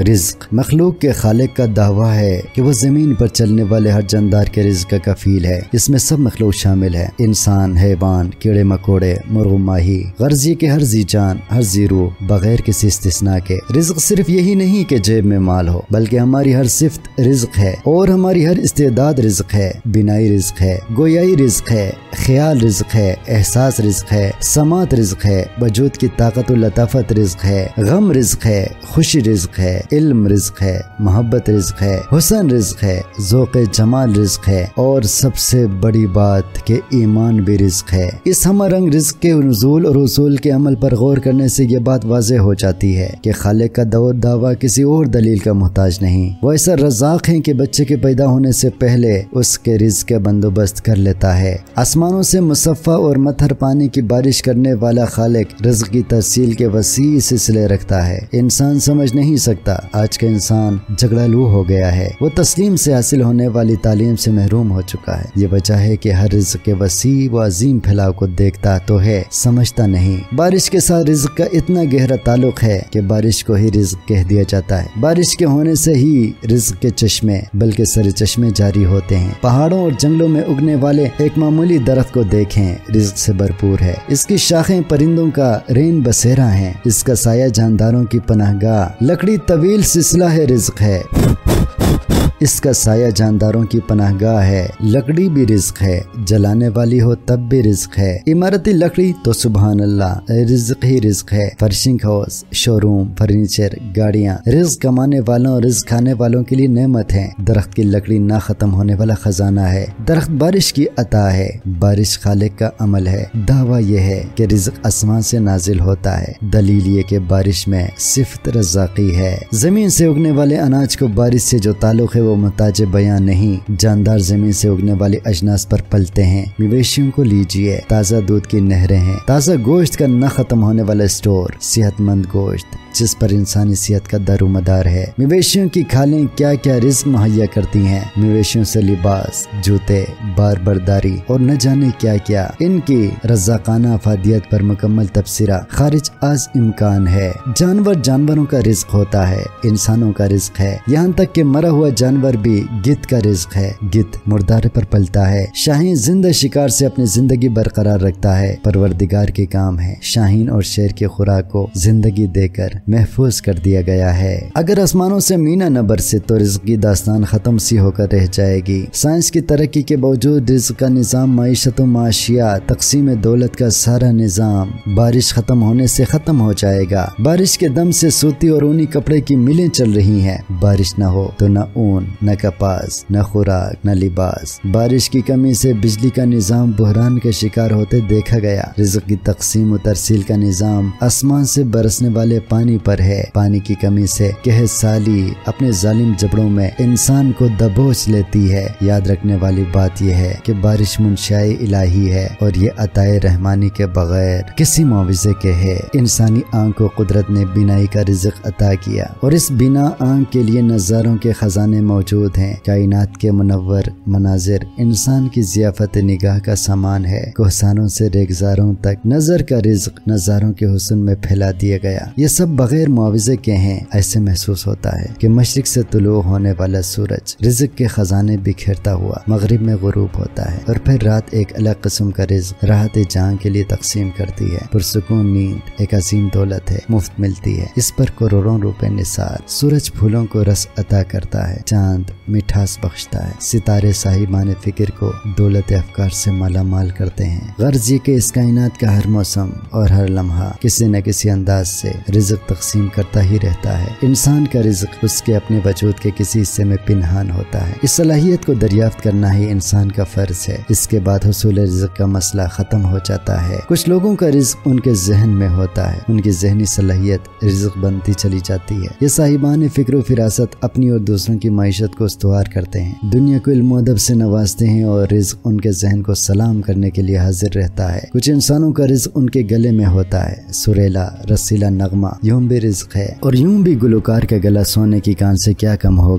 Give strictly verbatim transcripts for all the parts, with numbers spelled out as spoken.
رزق مخلوق کے خالق کا دعویٰ ہے کہ وہ زمین پر چلنے والے ہر جاندار کے رزق کا کفیل ہے۔ اس میں سب مخلوق شامل ہے، انسان، حیوان، کیڑے مکوڑے، مرغ ماہی، غرضی کے ہر ذی جان، ہر ذی روح، بغیر کسی استثناء کے۔ رزق صرف یہی نہیں کہ جیب میں مال ہو، بلکہ ہماری ہر صفت رزق ہے، اور ہماری ہر استعداد رزق ہے۔ بینائی رزق ہے، گویائی رزق ہے، خیال رزق ہے، احساس رزق ہے، سماعت رزق ہے، وجود کی طاقت و لطافت رزق ہے، غم رزق ہے، خوشی رزق ہے، علم رزق ہے، محبت رزق ہے، حسن رزق ہے، ذوق جمال رزق ہے، اور سب سے بڑی بات کہ ایمان بھی رزق ہے۔ اس ہمہ رنگ رزق کے نزول اور حصول کے عمل پر غور کرنے سے یہ بات واضح ہو جاتی ہے کہ خالق کا دور دعویٰ کسی اور دلیل کا محتاج نہیں۔ وہ ایسا رزاق ہے کہ بچے کے پیدا ہونے سے پہلے اس کے رزق کا بندوبست کر لیتا ہے۔ آسمانوں سے مصفہ اور مطہر پانی کی بارش کرنے والا خالق رزق کی ترسیل کے وسیع سلسلے رکھتا ہے۔ انسان سمجھ نہیں سکتا، آج کا انسان جھگڑالو ہو گیا ہے، وہ تسلیم سے حاصل ہونے والی تعلیم سے محروم ہو چکا ہے۔ یہ وجہ ہے کہ ہر رزق کے وسیع و عظیم پھیلاؤ کو دیکھتا تو ہے، سمجھتا نہیں۔ بارش کے ساتھ رزق کا اتنا گہرا تعلق ہے کہ بارش کو ہی رزق کہہ دیا جاتا ہے۔ بارش کے ہونے سے ہی رزق کے چشمے بلکہ سر چشمے جاری ہوتے ہیں۔ پہاڑوں اور جنگلوں میں اگنے والے ایک معمولی درخت کو دیکھیں، رزق سے بھرپور ہے۔ اس کی شاخیں پرندوں کا رین بسیرا ہیں، اس کا سایہ جانداروں کی پناہ گاہ۔ لکڑی طویل سلسلہ ہے، رزق ہے، اس کا سایہ جانداروں کی پناہ گاہ ہے۔ لکڑی بھی رزق ہے، جلانے والی ہو تب بھی رزق ہے۔ عمارتی لکڑی تو سبحان اللہ رزق ہی رزق ہے۔ فرشنگ ہاؤس، شو روم، فرنیچر، گاڑیاں رزق کمانے والوں اور رزق کھانے والوں کے لیے نعمت ہیں۔ درخت کی لکڑی نہ ختم ہونے والا خزانہ ہے۔ درخت بارش کی عطا ہے، بارش خالق کا عمل ہے۔ دعویٰ یہ ہے کہ رزق آسمان سے نازل ہوتا ہے، دلیل یہ کہ بارش میں صفت رزاقی ہے۔ زمین سے اگنے والے اناج کو بارش سے جو تعلق ہے وہ محتاج بیان نہیں۔ جاندار زمین سے اگنے والے اجناس پر پلتے ہیں۔ مویشیوں کو لیجئے، تازہ دودھ کی نہریں ہیں، تازہ گوشت کا نہ ختم ہونے والا اسٹور، صحت مند گوشت جس پر انسانی صحت کا دار و مدار ہے۔ مویشیوں کی کھالیں کیا کیا رزق مہیا کرتی ہیں۔ مویشیوں سے لباس، جوتے، بار برداری اور نہ جانے کیا کیا۔ ان کی رزاقانہ افادیت پر مکمل تبصرہ خارج از امکان ہے۔ جانور جانوروں کا رزق ہوتا ہے، انسانوں کا رزق ہے، یہاں تک کہ مرا ہوا جانور بھی گدھ کا رزق ہے۔ گدھ مردارے پر پلتا ہے۔ شاہین زندہ شکار سے اپنی زندگی برقرار رکھتا ہے، پروردگار کے کام ہے۔ شاہین اور شیر کی خوراک کو زندگی دے کر محفوظ کر دیا گیا ہے۔ اگر آسمانوں سے مینا نہ برسے تو رزق کی داستان ختم سی ہو کر رہ جائے گی۔ سائنس کی ترقی کے باوجود رزق کا نظام، معیشت و معاشیات، تقسیم دولت کا سارا نظام بارش ختم ہونے سے ختم ہو جائے گا۔ بارش کے دم سے سوتی اور اونی کپڑے کی ملیں چل رہی ہیں۔ بارش نہ ہو تو نہ اون، نہ کپاس، نہ خوراک، نہ لباس۔ بارش کی کمی سے بجلی کا نظام بحران کا شکار ہوتے دیکھا گیا۔ رزق کی تقسیم و ترسیل کا نظام آسمان سے برسنے والے پانی پر ہے۔ پانی کی کمی سے قحط سالی اپنے ظالم جبڑوں میں انسان کو دبوچ لیتی ہے۔ یاد رکھنے والی بات یہ ہے کہ بارش منشاء الہی ہے اور یہ عطائے رحمانی کے بغیر کسی معاوضے کے ہے۔ انسانی آنکھ کو قدرت نے بینائی کا رزق عطا کیا اور اس بینا آنکھ کے لیے نظاروں کے خزانے موجود ہیں۔ کائنات کے منور مناظر انسان کی ضیافت نگاہ کا سامان ہے۔ کوہسانوں سے ریگزاروں تک نظر کا رزق نظاروں کے حسن میں پھیلا دیا گیا۔ یہ سب بغیر معاوضے کے ہیں۔ ایسے محسوس ہوتا ہے کہ مشرق سے طلوع ہونے والا سورج رزق کے خزانے بکھیرتا ہوا مغرب میں غروب ہوتا ہے، اور پھر رات ایک الگ قسم کا رزق راحت جان کے لیے تقسیم کرتی ہے۔ پرسکون نیند ایک عظیم دولت ہے، مفت ملتی ہے، اس پر کروڑوں روپے نثار۔ سورج پھولوں کو رس عطا کرتا ہے، چاند مٹھاس بخشتا ہے، ستارے صاحبان فکر کو دولت افکار سے مالا مال کرتے ہیں۔ غرض یہ کہ اس کائنات کا ہر موسم اور ہر لمحہ کسی نہ کسی انداز سے رزق تقسیم کرتا ہی رہتا ہے۔ انسان کا رزق اس کے اپنے وجود کے کسی حصے میں پنہان ہوتا ہے۔ اس صلاحیت کو دریافت کرنا ہی انسان کا فرض ہے۔ اس کے بعد حصول رزق کا مسئلہ ختم ہو جاتا ہے۔ کچھ لوگوں کا رزق ان کے ذہن میں ہوتا ہے، ان کی ذہنی صلاحیت رزق بنتی چلی جاتی ہے۔ یہ صاحبان فکر و فراست اپنی اور دوسروں کی معیشت کو استوار کرتے ہیں، دنیا کو علم و ادب سے نوازتے ہیں، اور رزق ان کے ذہن کو سلام کرنے کے لیے حاضر رہتا ہے۔ کچھ انسانوں کا رزق ان کے گلے میں ہوتا ہے، سریلا رسیلا نغمہ یوں بھی رزق ہے، اور یوں بھی گلوکار کا گلا سونے کی کان سے کیا کم ہوگا۔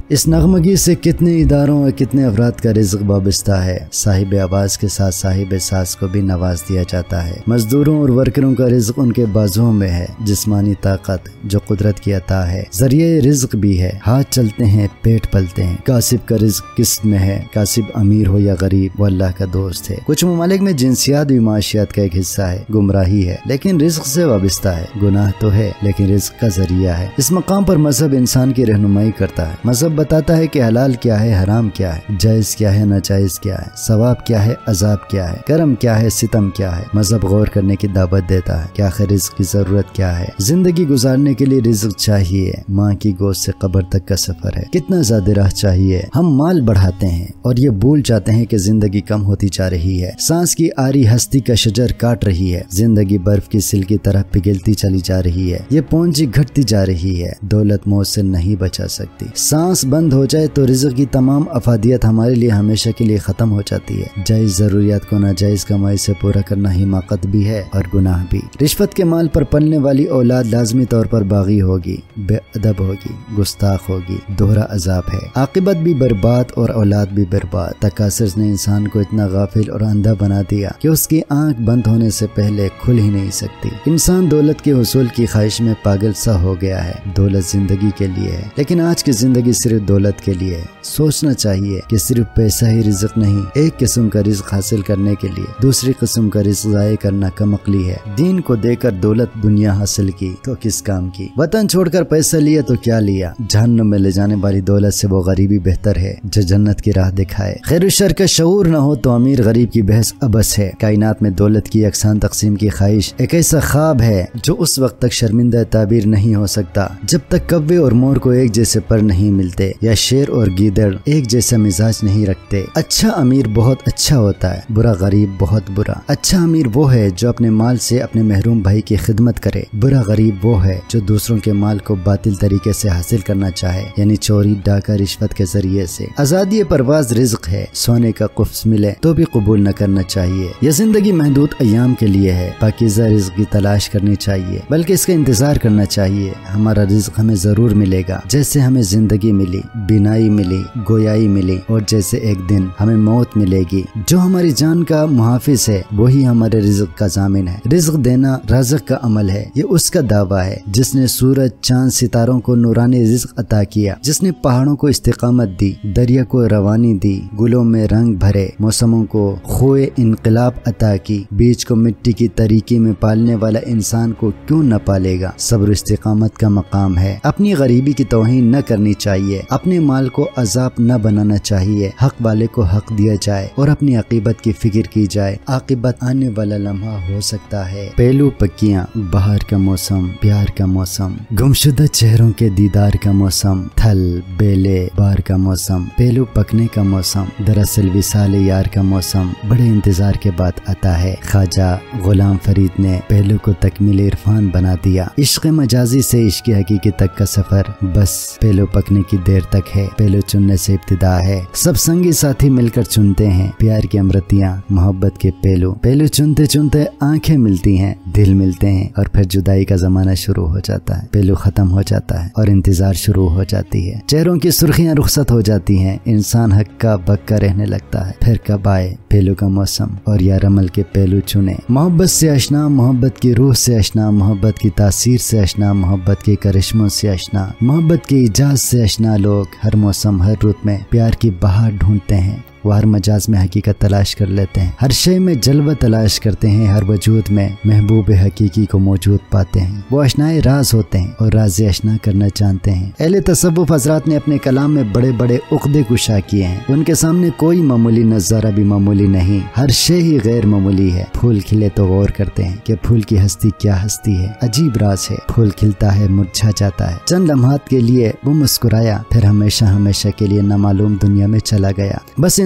इस नगमगी से कितने इदारों और कितने अफराद का रिज़्क़ वाबस्ता है। साहिब आवाज़ के साथ साहिब सास को भी नवाज दिया जाता है। मजदूरों और वर्करों का रिज़्क़ उनके बाजुओं में है। जिस्मानी ताकत जो कुदरत की अता है, ज़रिए रिज़्क़ भी है। हाथ चलते हैं, पेट पलते हैं। कासिब का रिज़्क़ किस्त में है। कासिब अमीर हो या गरीब, वो अल्लाह का दोस्त है। कुछ ममालिक में जिनसियात भी माशियात का एक हिस्सा है। गुमराही है लेकिन रिज़्क़ से वाबस्ता है। गुनाह तो है लेकिन रिज़्क़ का जरिया है। इस मकाम पर मजहब इंसान की रहनुमाई करता है। मजहब बताता है कि हलाल क्या है, हराम क्या है, जायज क्या है, नाजायज क्या है, सवाब क्या है, अजाब क्या है, करम क्या है, सितम क्या है। मजहब गौर करने की दावत देता है कि आखिर रिज़्क़ की जरूरत क्या है। जिंदगी गुजारने के लिए रिज़्क़ चाहिए। माँ की गोद से कब्र तक का सफर है। कितना ज्यादा राह चाहिए। हम माल बढ़ाते हैं और ये भूल जाते हैं कि जिंदगी कम होती जा रही है। सांस की आरी हस्ती का शजर काट रही है। जिंदगी बर्फ की सिल की तरह पिघलती चली जा रही है। ये पूंजी घटती जा रही है। दौलत मौत से नहीं बचा सकती। सांस बंद हो जाए तो रिज़्क़ की तमाम अफादियत हमारे लिए हमेशा के लिए खत्म हो जाती है। जायज जरूरियात को नाजायज कमाई से पूरा करना हिमाकत भी है और गुनाह भी। रिश्वत के माल पर पलने वाली औलाद लाजमी तौर पर बागी होगी, बेअदब होगी, गुस्ताख होगी, दोहरा अजाब है। आकिबत भी बर्बाद और औलाद भी बर्बाद। तकासुर ने इंसान को इतना गाफिल और अंधा बना दिया कि उसकी आंख बंद होने से पहले खुल ही नहीं सकती। इंसान दौलत के हुसूल की ख्वाहिश में पागल सा हो गया है। दौलत जिंदगी के लिए है लेकिन आज की जिंदगी सिर्फ दौलत के लिए है। सोचना चाहिए कि सिर्फ पैसा ही रिज़्क़ नहीं। एक किस्म का रिज़्क़ हासिल करने के लिए दूसरी किस्म का रिज़्क़ ज़ाय करना कम अक्ली है। दीन को देकर दौलत दुनिया हासिल की तो किस काम की। वतन छोड़कर पैसा लिया तो क्या लिया। जहन्नुम में ले जाने वाली दौलत से वो गरीबी बेहतर है जो जन्नत की राह दिखाए। खैर शर का शऊर न हो तो अमीर गरीब की बहस अबस है। कायनात में दौलत की यकसान तकसीम की ख्वाहिश एक ऐसा ख्वाब है जो उस वक्त तक शर्मिंदा ताबीर नहीं हो सकता जब तक कव्वे और मोर को एक जैसे पर नहीं मिलते या शेर और गीदड़ एक जैसा मिजाज नहीं रखते। अच्छा अमीर बहुत अच्छा होता है, बुरा गरीब बहुत बुरा। अच्छा अमीर वो है जो अपने माल से अपने महरूम भाई की खिदमत करे। बुरा गरीब वो है जो दूसरों के माल को बातिल तरीके से हासिल करना चाहे, यानी चोरी, डाका, रिश्वत के जरिए से। आजादी परवाज रिज़्क़ है। सोने का कुफ्स मिले तो भी कबूल न करना चाहिए। यह जिंदगी महदूद अयाम के लिए है। पाकीज़ा रिज़्क़ की तलाश करनी चाहिए बल्कि इसका इंतजार करना चाहिए। हमारा रिज़्क़ हमें जरूर मिलेगा जैसे हमें जिंदगी मिली, बिनाई मिली, गोयाई मिली और जैसे एक दिन हमें मौत मिलेगी। जो हमारी जान का मुहाफिज है वही हमारे रिज़्क़ का जामिन है। रिज़्क़ देना राज़िक़ का अमल है। ये उसका दावा है जिसने सूरज, चांद, सितारों को नूरानी रिज़्क़ अता किया, जिसने पहाड़ों को इस्तिकामत दी, दरिया को रवानी दी, गुलों में रंग भरे, मौसमों को खोए इनकलाब अता की। बीज को मिट्टी की तरीके में पालने वाला इंसान को क्यों न पालेगा। सब्र इस्तिकामत का मकाम है। अपनी गरीबी की तौहीन न करनी चाहिए। अपने माल को अजाब न बनाना चाहिए। हक वाले को हक दिया जाए और अपनी अकीबत की फिक्र की जाए। आकिबत आने वाला लम्हा हो सकता है। पहलू पक्कियां, बहार का मौसम, प्यार का मौसम, गुमशुदा चेहरों के दीदार का मौसम, थल बेले बार का मौसम, पहलू पकने का मौसम, दरअसल विसाल यार का मौसम बड़े इंतजार के बाद आता है। ख्वाजा गुलाम फरीद ने पहलू को तकमील इरफान बना दिया। इश्क मजाजी से इश्क हकीकी तक का सफर बस पहलू पकने की देर तक है। पहलू चुनने से इब्तिदा है। सब संगी साथी मिलकर चुनते हैं प्यार की अमृतियाँ, मोहब्बत के पहलू। पहलू चुनते चुनते आंखें मिलती हैं, दिल मिलते हैं और फिर जुदाई का जमाना शुरू हो जाता है। पहलू खत्म हो जाता है और इंतजार शुरू हो जाती है। चेहरों की सुर्खियां रुखसत हो जाती हैं। इंसान हक्का बक्का रहने लगता है। फिर कब आए पहलू का मौसम और यार अमल के पहलू चुने। मोहब्बत से आशना, मोहब्बत की रूह से आशना, मोहब्बत की तासीर से आशना, मोहब्बत के करिश्मों से आशना, मोहब्बत की इजाज़त से आशना लोग हर मौसम हर रुत में प्यार की बहार ढूंढते हैं। वो हर मजाज में हकीकत तलाश कर लेते हैं। हर शय में जलवा तलाश करते हैं। हर वजूद में महबूब हकीकी को मौजूद पाते हैं। वो अशनाए राज होते हैं और राज अशना करना जानते हैं। अहले तसव्वुफ हज़रात ने अपने कलाम में बड़े बड़े उक़्दे कुशा किए हैं। उनके सामने कोई मामूली नज़ारा भी मामूली नहीं, हर शय ही गैर मामूली है। फूल खिले तो गौर करते हैं कि फूल की हस्ती क्या हस्ती है। अजीब राज है। फूल खिलता है, मुरझा जाता है। चंद लम्हात के लिए वो मुस्कुराया, फिर हमेशा हमेशा के लिए नामालूम दुनिया में चला गया। बस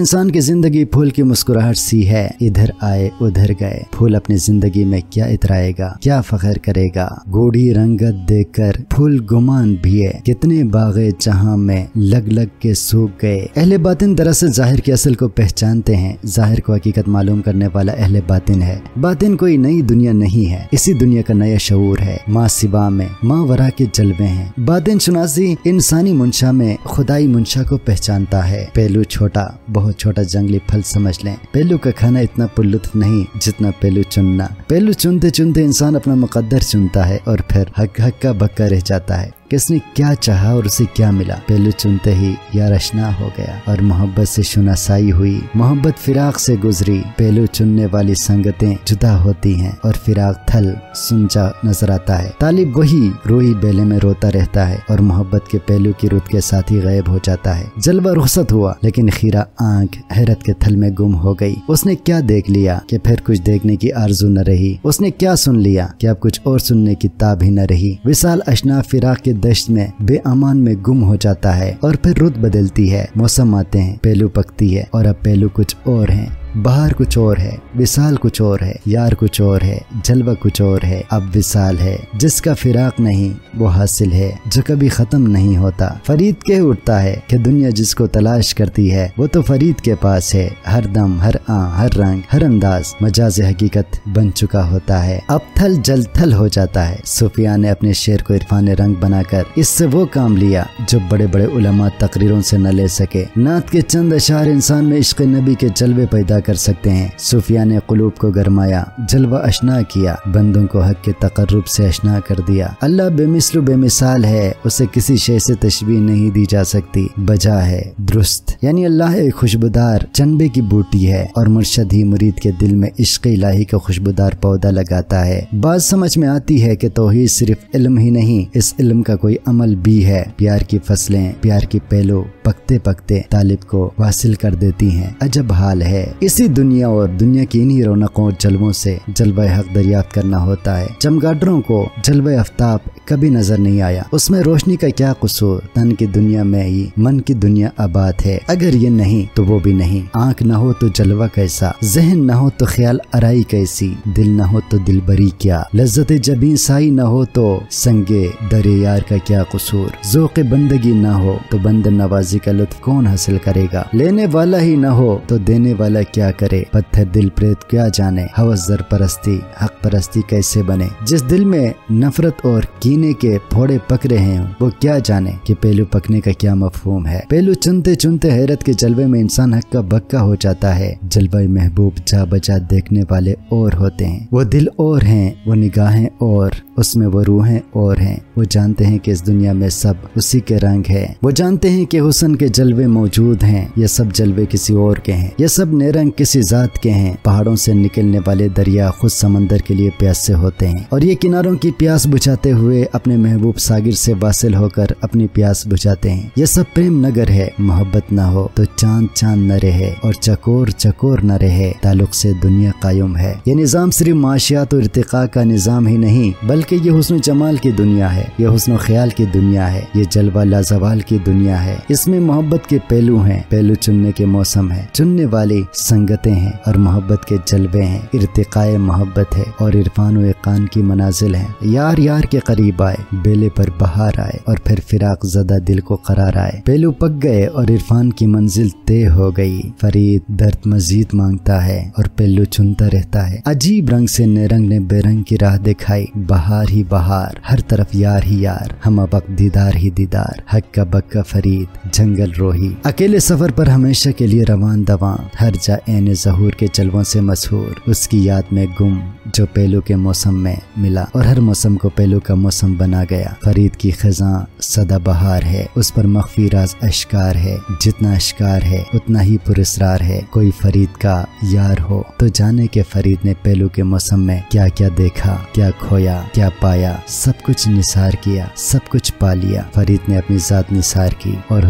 इंसान की जिंदगी फूल की मुस्कुराहट सी है, इधर आए उधर गए। फूल अपनी जिंदगी में क्या इतराएगा, क्या फख्र करेगा। गूढ़ी रंगत देखकर फूल गुमान भी है, कितने बागे जहां में लग लग के सूख गए। अहले बातिन दरअसल जाहिर की असल को पहचानते हैं, जाहिर को हकीकत मालूम करने वाला अहले बातिन है। बातिन कोई नई दुनिया नहीं है, इसी दुनिया का नया शऊर है। माँ सिबा में माँ वरा के जलवे हैं। बातिन शुनासी इंसानी मुंशा में खुदाई मुंशा को पहचानता है। पहलू छोटा, बहुत छोटा जंगली फल समझ लें। पहलू का खाना इतना पुरलुत्फ नहीं जितना पहलू चुनना। पहलू चुनते चुनते इंसान अपना मुकद्दर चुनता है और फिर हक हक्का बक्का रह जाता है। किसने क्या चाहा और उसे क्या मिला। पहलू चुनते ही यार अशना हो गया और मोहब्बत से शुनासाई हुई। मोहब्बत फिराक से गुजरी। पहलू चुनने वाली संगतें जुदा होती हैं और फिराक थल सुनजा नजर आता है। तालिब वही रोई बेले में रोता रहता है और मोहब्बत के पहलू की रुत के साथ ही गायब हो जाता है। जलवा रुखसत हुआ लेकिन खीरा आंख हैरत के थल में गुम हो गई। उसने क्या देख लिया कि फिर कुछ देखने की आरजू न रही। उसने क्या सुन लिया कि अब कुछ और सुनने की ताब ही न रही। विशाल अशना फिराक के दश्त में बेअमान में गुम हो जाता है और फिर रुत बदलती है। मौसम आते हैं, पहलू पकती है और अब पहलू कुछ और हैं। बाहर कुछ और है, विशाल कुछ और है, यार कुछ और है, जलवा कुछ और है। अब विशाल है जिसका फिराक नहीं वो हासिल है जो कभी खत्म नहीं होता। फरीद कह उठता है कि दुनिया जिसको तलाश करती है वो तो फरीद के पास है। हर दम, हर आ, हर रंग, हर अंदाज मजाज हकीकत बन चुका होता है। अब थल जल थल हो जाता है। सूफिया ने अपने शेर को इरफान रंग बनाकर इससे वो काम लिया जो बड़े बड़े उलमा तकरीरों से न ले सके। नात के चंद अशार इंसान में इश्क नबी के जलवे पैदा कर सकते हैं। सूफिया ने कुलूब को गरमाया, जलवा अशना किया, बंदों को हक के तकर्रुब से अशना कर दिया। अल्लाह बेमिसलु बेमिसाल है, उसे किसी शे से तशबीह नहीं दी जा सकती। बजा है दुरुस्त, यानी अल्लाह एक खुशबूदार चंबे की बूटी है और मुर्शद ही मुरीद के दिल में इश्क इलाही का खुशबूदार पौधा लगाता है। बात समझ में आती है कि तौहीद सिर्फ इल्म ही नहीं, इस इल्म का कोई अमल भी है। प्यार की फसलें, प्यार की पहलो पकते पकते तालिब को वासिल कर देती हैं। अजब हाल है। इसी दुनिया और दुनिया की इन्हीं रौनकों और जलवों से जलवा हक दरियाफ्त करना होता है। चमगादड़ों को जलवा आफ्ताब कभी नजर नहीं आया, उसमें रोशनी का क्या कसूर। तन की दुनिया में ही मन की दुनिया आबाद है। अगर ये नहीं तो वो भी नहीं। आंख न हो तो जलवा कैसा, जहन न हो तो ख्याल अराई कैसी, दिल न हो तो दिलबरी क्या, लज्जत जबीं साई न हो तो संगे दरे यार का क्या कसूर। ज़ौक़ बंदगी न हो तो बंद नवाजी का लुत्फ कौन हासिल करेगा। लेने वाला ही न हो तो देने वाला क्या करे। पत्थर दिल प्रेत क्या जाने, हवस जर परस्ती हक परस्ती कैसे बने। जिस दिल में नफरत और कीने के फोड़े पक रहे हैं वो क्या जाने कि पहलू पकने का क्या मफहूम है। पहलू चुनते चुनते हैरत के जलवे में इंसान हक्का बक्का हो जाता है। जलवा महबूब जा बजा देखने वाले और होते हैं, वो दिल और हैं, वो निगाहें और, उसमें वो रूहें और हैं। वो जानते हैं कि इस दुनिया में सब उसी के रंग है। वो जानते हैं कि हुस्न के जलवे मौजूद हैं, ये सब जलवे किसी और के हैं, ये सब नेरंग किसी जात के हैं। पहाड़ों से निकलने वाले दरिया खुद समंदर के लिए प्यासे होते हैं और ये किनारों की प्यास बुझाते हुए अपने महबूब सागिर से वासिल होकर अपनी प्यास बुझाते हैं। ये सब प्रेम नगर है। मोहब्बत ना हो तो चांद चांद न रहे और चकोर चकोर न रहे। ताल्लुक से दुनिया कायम है। ये निजाम सिर्फ माशियात और इर्तिका का निजाम ही नहीं बल्कि ये हुस्न जमाल की दुनिया है, ये हुस्न ख्याल की दुनिया है, ये जलवा लाजवाल की दुनिया है। इसमें मोहब्बत के पहलू हैं, पहलू चुनने के मौसम है, चुनने वाली संगतें हैं और मोहब्बत के जलवे हैं। इर्तिकाए मोहब्बत है और इरफान व इकान की मनाजिल है। यार यार के करीब आए, बेले पर बहार आए और फिर फिराक ज़दा दिल को करार आए। पहलू पक गए और इरफान की मंजिल तय हो गई। फरीद दर्द मजीद मांगता है और पहलू चुनता रहता है। अजीब रंग से नेरंग ने बेरंग की राह दिखाई। बहार ही बहार, हर तरफ यार ही यार, हम अबक दीदार ही दीदार, हक्का बक्का फरीद जंगल रोही। अकेले सफर पर हमेशा के लिए रवान दवा, हर जा एने ज़हूर के जलवों से मशहूर। उसकी याद में गुम जो पहलू के मौसम में मिला और हर मौसम को पहलू का मौसम बना गया। फरीद की खज़ां सदा बहार है, उस पर मख्फी राज अश्कार है। जितना अश्कार है उतना ही पुरस्रार है। कोई फरीद का यार हो तो जाने के फरीद ने पहलू के मौसम में क्या क्या देखा, क्या खोया, क्या पाया। सब कुछ निसार किया, सब कुछ पा लिया। फरीद ने अपनी जात निसार की और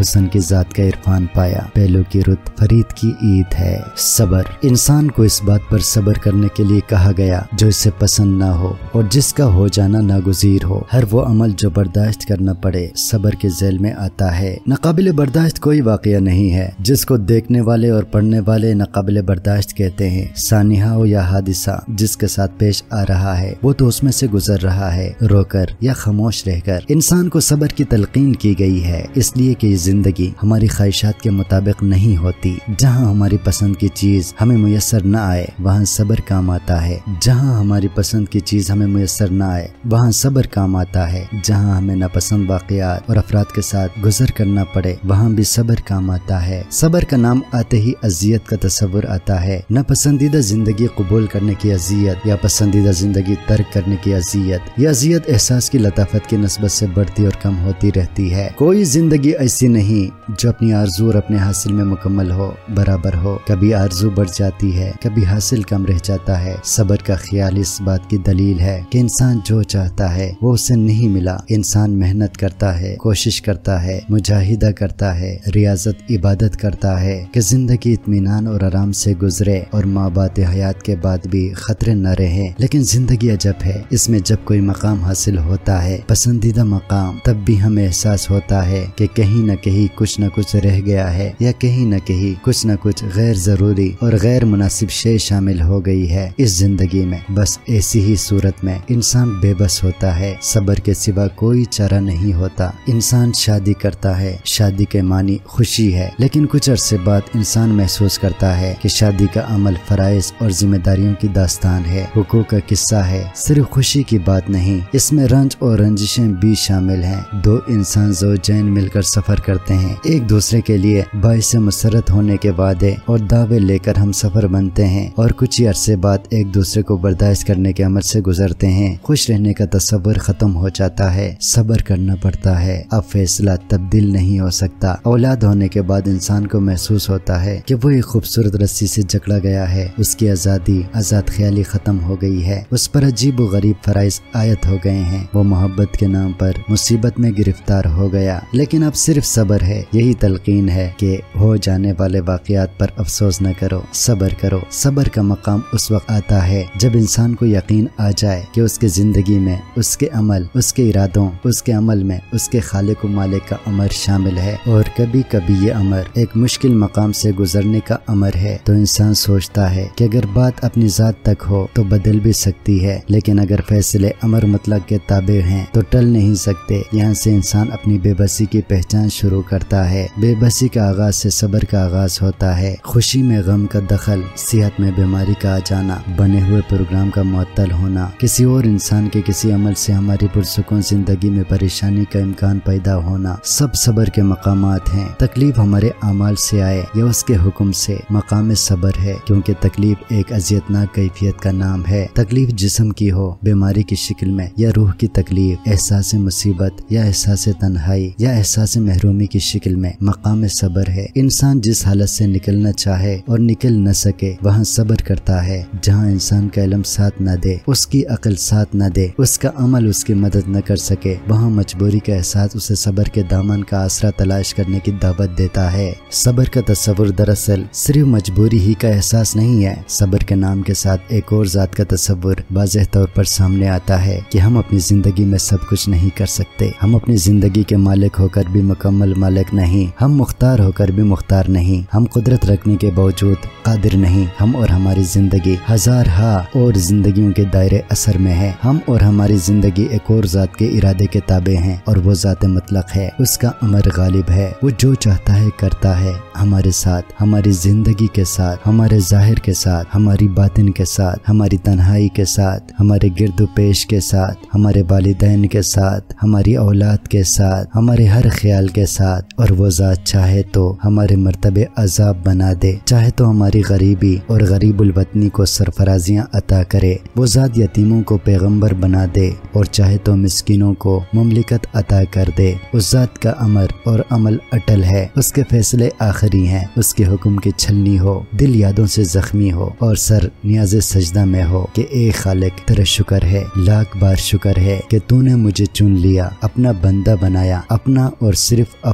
حسن کی ذات کا عرفان پایا، پہلو کی رت فرید کی عید ہے۔ صبر، انسان کو اس بات پر صبر کرنے کے لیے کہا گیا جو اسے پسند نہ ہو اور جس کا ہو جانا ناگزیر ہو۔ ہر وہ عمل جو برداشت کرنا پڑے صبر کے ذیل میں آتا ہے۔ ناقابل برداشت کوئی واقعہ نہیں ہے جس کو دیکھنے والے اور پڑھنے والے ناقابل برداشت کہتے ہیں۔ سانحہ ہو یا حادثہ جس کے ساتھ پیش آ رہا ہے وہ تو اس میں سے گزر رہا ہے، رو کر یا خاموش رہ کر۔ انسان کو صبر کی تلقین کی گئی ہے اس لیے کہ یہ زندگی ہماری خواہشات کے مطابق نہیں ہوتی۔ جہاں ہماری پسند کی چیز ہمیں میسر نہ آئے وہاں صبر کام آتا ہے۔ جہاں ہماری پسند کی چیز ہمیں میسر نہ آئے وہاں صبر کام آتا ہے۔ جہاں ہمیں ناپسند واقعات اور افراد کے ساتھ گزر کرنا پڑے وہاں بھی صبر کام آتا ہے۔ صبر کا نام آتے ہی اذیت کا تصور آتا ہے۔ ناپسندیدہ زندگی قبول کرنے کی اذیت یا پسندیدہ زندگی ترک کرنے کی اذیت، یہ اذیت احساس کی لطافت کی نسبت سے بڑھتی اور کم ہوتی رہتی ہے۔ کوئی زندگی ایسی نہیں جو اپنی آرزو اور اپنے حاصل میں مکمل ہو، برابر ہو۔ کبھی آرزو بڑھ جاتی ہے، کبھی حاصل کم رہ جاتا ہے۔ صبر کا خیال اس بات کی دلیل ہے کہ انسان جو چاہتا ہے وہ اسے نہیں ملا۔ انسان محنت کرتا ہے، کوشش کرتا ہے، مجاہدہ کرتا ہے، ریاضت عبادت کرتا ہے کہ زندگی اطمینان اور آرام سے گزرے اور ماں بات حیات کے بعد بھی خطرے نہ رہے۔ لیکن زندگی عجب ہے، اس میں جب کوئی مقام حاصل ہوتا ہے، پسندیدہ مقام، تب بھی ہمیں احساس ہوتا ہے کہ کہیں نہ کہیں کچھ نہ کچھ رہ گیا ہے یا کہیں نہ کہیں کچھ نہ کچھ غیر ضروری اور غیر مناسب شے شامل ہو گئی ہے اس زندگی میں۔ بس ایسی ہی صورت میں انسان بے بس ہوتا ہے، صبر کے سوا کوئی چارہ نہیں ہوتا۔ انسان شادی کرتا ہے، شادی کے معنی خوشی ہے، لیکن کچھ عرصے بعد انسان محسوس کرتا ہے کہ شادی کا عمل فرائض اور ذمہ داریوں کی داستان ہے، حقوق کا قصہ ہے، صرف خوشی کی بات نہیں۔ اس میں رنج اور رنجشیں بھی شامل ہیں۔ دو انسان زوجین مل کر سفر کرتے ہیں، ایک دوسرے کے لیے باعث مسرت ہونے کے وعدے اور دعوے لے کر ہم سفر بنتے ہیں اور کچھ ہی عرصے بعد ایک دوسرے کو برداشت کرنے کے عمل سے گزرتے ہیں۔ خوش رہنے کا تصور ختم ہو جاتا ہے، صبر کرنا پڑتا ہے۔ اب فیصلہ تبدیل نہیں ہو سکتا۔ اولاد ہونے کے بعد انسان کو محسوس ہوتا ہے کہ وہ ایک خوبصورت رسی سے جکڑا گیا ہے، اس کی آزادی، آزاد خیالی ختم ہو گئی ہے، اس پر عجیب و غریب فرائض عائد ہو گئے ہیں، وہ محبت کے نام پر مصیبت میں گرفتار ہو گیا۔ لیکن اب صرف صبر ہے، یہی تلقین ہے کہ ہو جانے والے واقعات پر افسوس نہ کرو، صبر کرو۔ صبر کا مقام اس وقت آتا ہے جب انسان کو یقین آ جائے کہ اس کے زندگی میں اس کے عمل، اس کے ارادوں، اس کے عمل میں اس کے خالق و مالک کا امر شامل ہے، اور کبھی کبھی یہ امر ایک مشکل مقام سے گزرنے کا امر ہے تو انسان سوچتا ہے کہ اگر بات اپنی ذات تک ہو تو بدل بھی سکتی ہے، لیکن اگر فیصلے امر مطلق کے تابع ہیں تو ٹل نہیں سکتے۔ یہاں سے انسان اپنی بے بسی کی پہچان شروع کرتا ہے۔ بے بسی کا آغاز سے صبر کا آغاز ہوتا ہے۔ خوشی میں غم کا دخل، صحت میں بیماری کا آ جانا، بنے ہوئے پروگرام کا معطل ہونا، کسی اور انسان کے کسی عمل سے ہماری پرسکون زندگی میں پریشانی کا امکان پیدا ہونا، سب صبر کے مقامات ہیں۔ تکلیف ہمارے اعمال سے آئے یا اس کے حکم سے، مقام صبر ہے، کیونکہ تکلیف ایک اذیتناک کیفیت کا نام ہے۔ تکلیف جسم کی ہو، بیماری کی شکل میں، یا روح کی تکلیف، احساس مصیبت یا احساس تنہائی یا احساس محرومی کی شکل میں، مقام صبر ہے۔ انسان جس حالت سے نکلنا چاہے اور نکل نہ سکے وہاں صبر کرتا ہے۔ جہاں انسان کا علم ساتھ نہ دے، اس کی عقل ساتھ نہ دے، اس کا عمل اس کی مدد نہ کر سکے، وہاں مجبوری کا احساس اسے صبر کے دامن کا آسرا تلاش کرنے کی دعوت دیتا ہے۔ صبر کا تصور دراصل صرف مجبوری ہی کا احساس نہیں ہے۔ صبر کے نام کے ساتھ ایک اور ذات کا تصور واضح طور پر سامنے آتا ہے کہ ہم اپنی زندگی میں سب کچھ نہیں کر سکتے، ہم اپنی زندگی کے مالک ہو کر بھی مکمل مالک نہیں، ہم مختار ہو کر بھی مختار نہیں، ہم قدرت رکھنے کے باوجود قادر نہیں، ہم اور ہماری زندگی ہزار ہا اور زندگیوں کے دائرے اثر میں ہے، ہم اور ہماری زندگی ایک اور ذات کے ارادے کے تابع ہیں، اور وہ ذات مطلق ہے، اس کا امر غالب ہے، وہ جو چاہتا ہے کرتا ہے، ہمارے ساتھ، ہماری زندگی کے ساتھ، ہمارے ظاہر کے ساتھ، ہماری باطن کے ساتھ، ہماری تنہائی کے ساتھ، ہمارے گرد و پیش کے ساتھ، ہمارے والدین کے ساتھ، ہماری اولاد کے ساتھ، ہمارے ہر خیال کے ساتھ، اور وہ ذات چاہے تو ہمارے مرتبے عذاب بنا دے، چاہے تو ہماری غریبی اور غریب الوطنی کو سرفرازیاں عطا کرے، وہ ذات یتیموں کو پیغمبر بنا دے اور چاہے تو مسکینوں کو مملکت عطا کر دے۔ اس ذات کا امر اور عمل اٹل ہے، اس کے فیصلے آخری ہیں، اس کے حکم کی چھلنی ہو، دل یادوں سے زخمی ہو اور سر نیاز سجدہ میں ہو کہ اے خالق تیرا شکر ہے، لاکھ بار شکر ہے کہ تو نے مجھے چن لیا، اپنا بندہ بنایا، اپنا اور صرف اپنا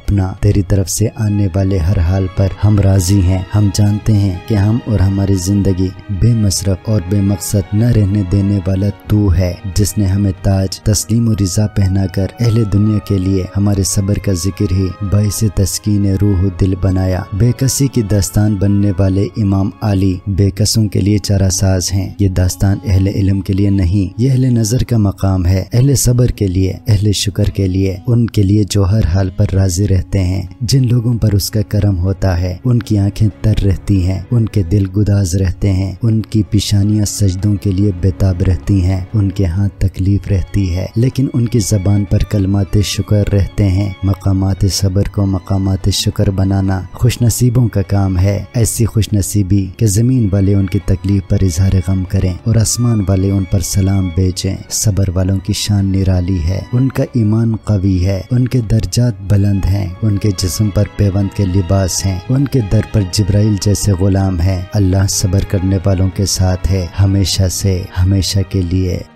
اپنا तेरी तरफ से आने वाले हर हाल पर हम राजी हैं। हम जानते हैं कि हम और हमारी जिंदगी बेमसरफ और बेमकसद न रहने देने वाला तू है, जिसने हमें ताज तस्लीम और रिजा पहनाकर अहले दुनिया के लिए हमारे सब्र का जिक्र ही बाइस तस्कीन रूह दिल बनाया। बेकसी की दास्तान बनने वाले इमाम आली बेकसों के लिए चारासाज हैं। ये दास्तान अहले इल्म के लिए नहीं, ये अहले नजर का मकाम है, अहले सब्र के लिए, अहले शुक्र के लिए, उनके लिए जो हर हाल पर राजी रहते हैं। जिन लोगों पर उसका करम होता है उनकी आंखें तर रहती हैं, उनके दिल गुदाज रहते हैं, उनकी पेशानियां सजदों के लिए बेताब रहती हैं, उनके हाथ तकलीफ रहती है लेकिन उनकी जबान पर कलमात शुक्र रहते हैं। मकामात सब्र को मकामात शुक्र बनाना खुश नसीबों का काम है। ऐसी खुश नसीबी कि जमीन वाले उनकी तकलीफ पर इजहार गम करें और आसमान वाले उन पर सलाम भेजें। सब्र वालों की शान निराली है, उनका ईमान कवी है, उनके दर्जात बुलंद हैं, उनके जिस्म पर पेवंद के लिबास हैं, उनके दर पर जिब्राइल जैसे गुलाम हैं। अल्लाह सब्र करने वालों के साथ है हमेशा से हमेशा के लिए।